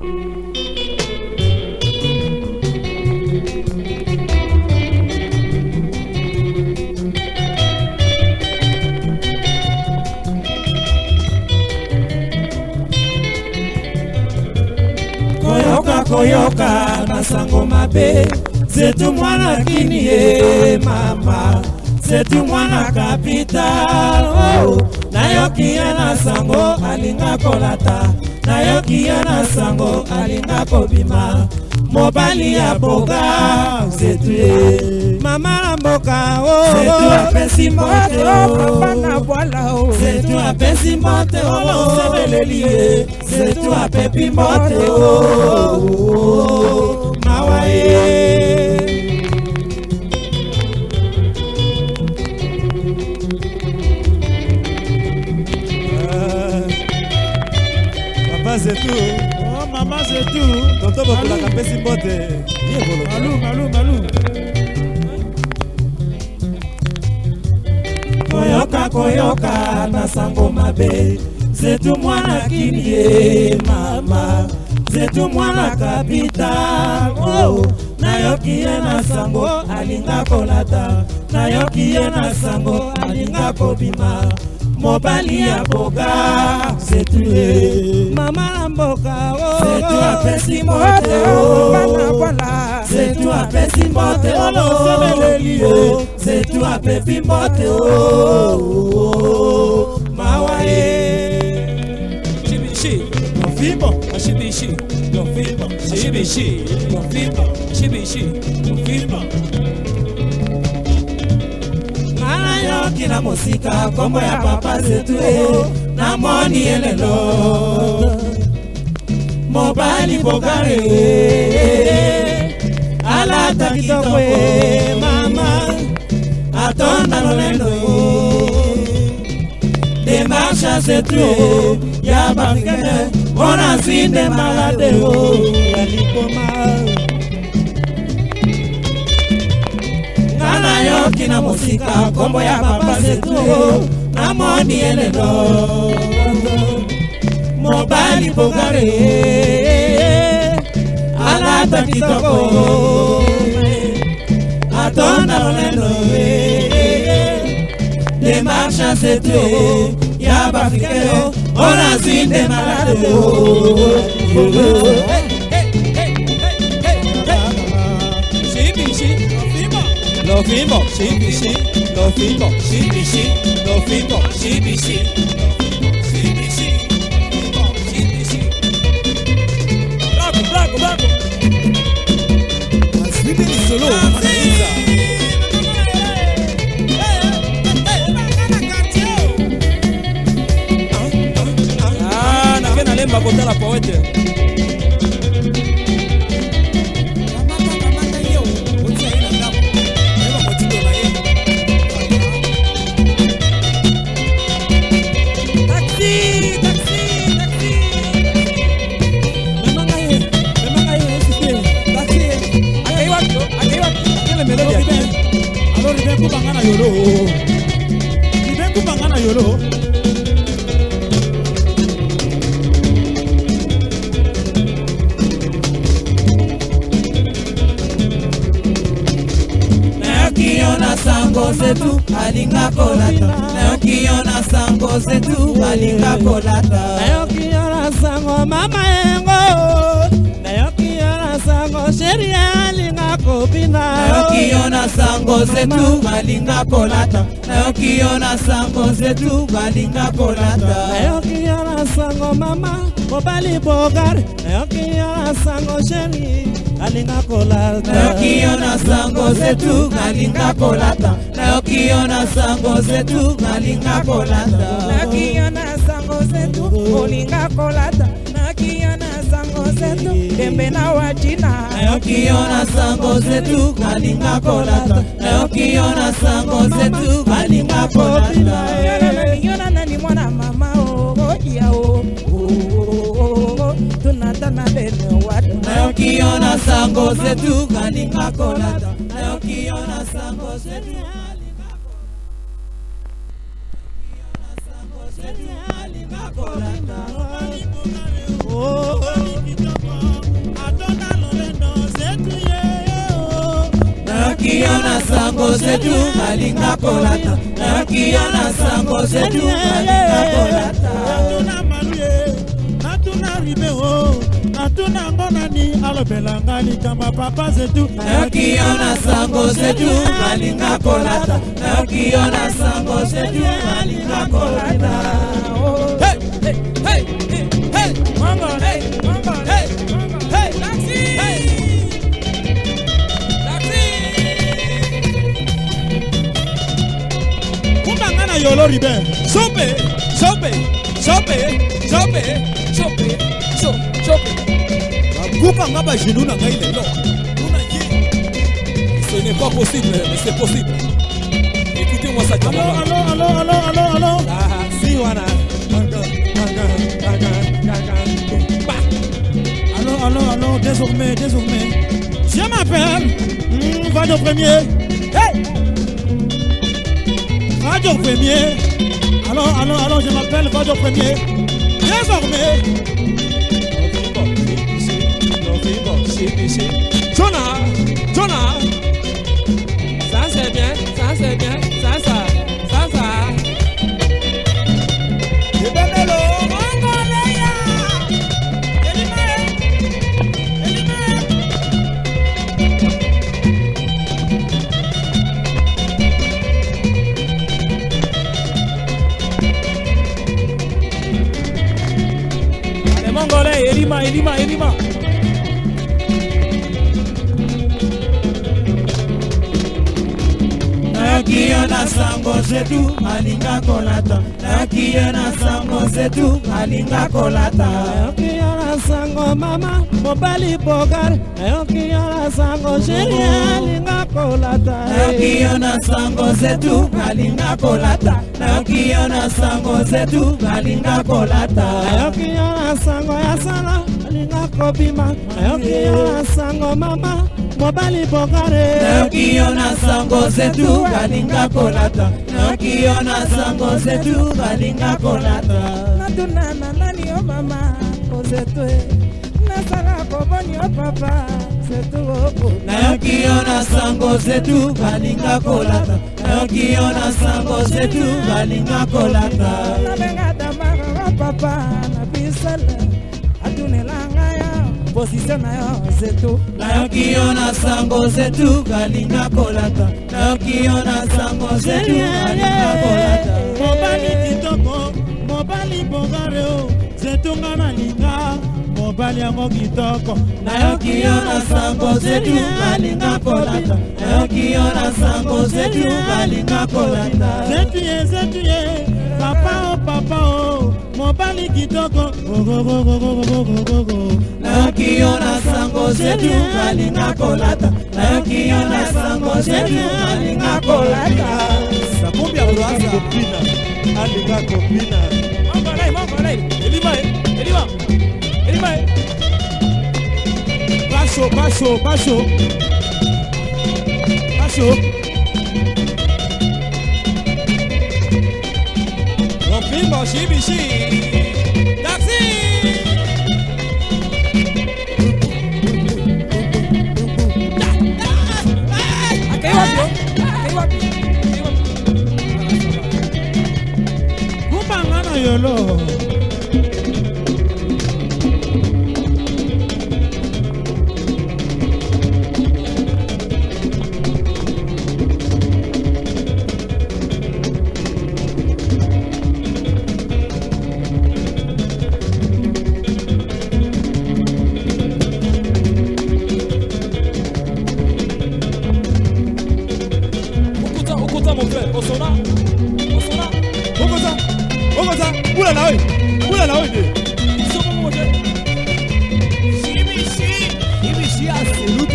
Koyoka na sango mabe zetu mwana kini mama zetu mwana capital nayoki na sango alinga kolata nayoki na sango alinga kobima mobali ya boga zetu mama mboka zetu apesi mote papa na bwala zetu apesi mote sebeleli zetu apepi mote mawae papa zetu oh mama zetu tonto bokola kapesi mote malu koyoka na sango mabe zetu mwana kinie mama zetu mwana capital nayoki na sango alinga kolata nayoki na sango alinga kobima mobali ya boga zetu mama mboka zetu apesi mote zetu apesi mote sebeleli zetu apepi mote mawae shibishi mofimbo shibishi mofimbo shibishi mofimbo shibishi mofimbo kina musika kombo ya papa zetu na moni elelo mobali bogare ala takitoko mama atonda lolendo de marcha zetu ya bafike ona sinde malade ya likoma nayoki na musika kombo ya papa zetu na moni elelo mobali bogare alata kitoko atonda lolendo de marcha zetu ya bafikeo ona zinde malade lo fimbo, shibishi, lo fimbo, shibishi, lo fimbo, shibishi, shibishi, fimbo, shibishi. Bravo. Aslibi ni solo, anaiza. Nakena lemba kotala poete. Yolo nayokiona sango zetu alinga kolata nayokiona sango zetu alinga kolata nayokiona sango mama yengo nayokiona sango sheria alinga kopina nayokiona sango zetu alinga kolata nayokiona sango zetu alinga kolata nayokiona sango mama mobali bogare nayokiona sango sheria alinga kolata nayokiona sango zetu alinga kolata nayokiona sango zetu alinga kolata nayokiona sango zetu olinga kolata nayokiona sango zetu dembe na wajina nayokiona sango zetu alinga kolata nayokiona sango zetu alinga kolata nayokiona nani mwana mama yao tunatana bene watu nayokiona sango zetu alinga kolata nayokiona sango zetu alinga kolata oh Nayokiona sango zetu balinga kolata. Nayokiona sango zetu balinga kolata. Natuna maluye, natuna ribeo, natuna ngonani alobelanga likamba papa zetu. Nayokiona sango zetu balinga kolata. Nayokiona sango zetu balinga kolata. Hey, hey, hey, hey, hey, Mongo, hey, Mongo, hey, hey, taxi, hey, taxi. Kumbangana yolo ribe, sope, sope, sope, sope, sope, sope. Kumbanga ba genou na ngai lelo. Ce n'est pas possible, mais c'est possible. Écoutez-moi ça. Allô. Ah, si wana. Allô, désormais. Je m'appelle Radio Premier. Hey! Radio Premier. Allô, je m'appelle Radio Premier. Désormais. Jonah. Ça c'est bien. Elima. Nayokiona sango zetu balinga kolata. Nayokiona sango zetu balinga kolata. Nayokiona sango mama mobali bogar. Nayokiona sango sheri alinga kolata. Nayokiona sango zetu balinga kolata. Nayokiona sango zetu balinga kolata. Nayokiona sango ya sana alinga kobima. Nayokiona sango mama mobali bogare. Nayokiona sango zetu balinga kolata. Nayokiona sango zetu balinga kolata. Natunana nani o mama kozetwe. Nasara koboni o papa setu o. Nayokiona sango zetu balinga kolata. Nayokiona sango zetu balinga kolata. Nabenga tamara papa na bisala. Atunelanga ya position na yo zetu. Nayokiona sango zetu balinga kolata. Nayokiona sango zetu balinga kolata. Mobali kitoko, mobali bogareo, zetunga na linga, mobali yango kitoko. Nayokiona sango zetu balinga kolata. Nayokiona sango zetu balinga kolata. Zetuye, papa o, mobali kitoko, go. Nayokiona sango zetu balinga kolata. Nayokiona sango zetu balinga kolata. Sakumbi ya kwanza kopina, alinga kopina. Mangolai, elima. Basho. Rompimbo shibishi. Taxi. Kumbangana yolo. Mon frère, Osona. Ogoza. Oula là. Shibishi a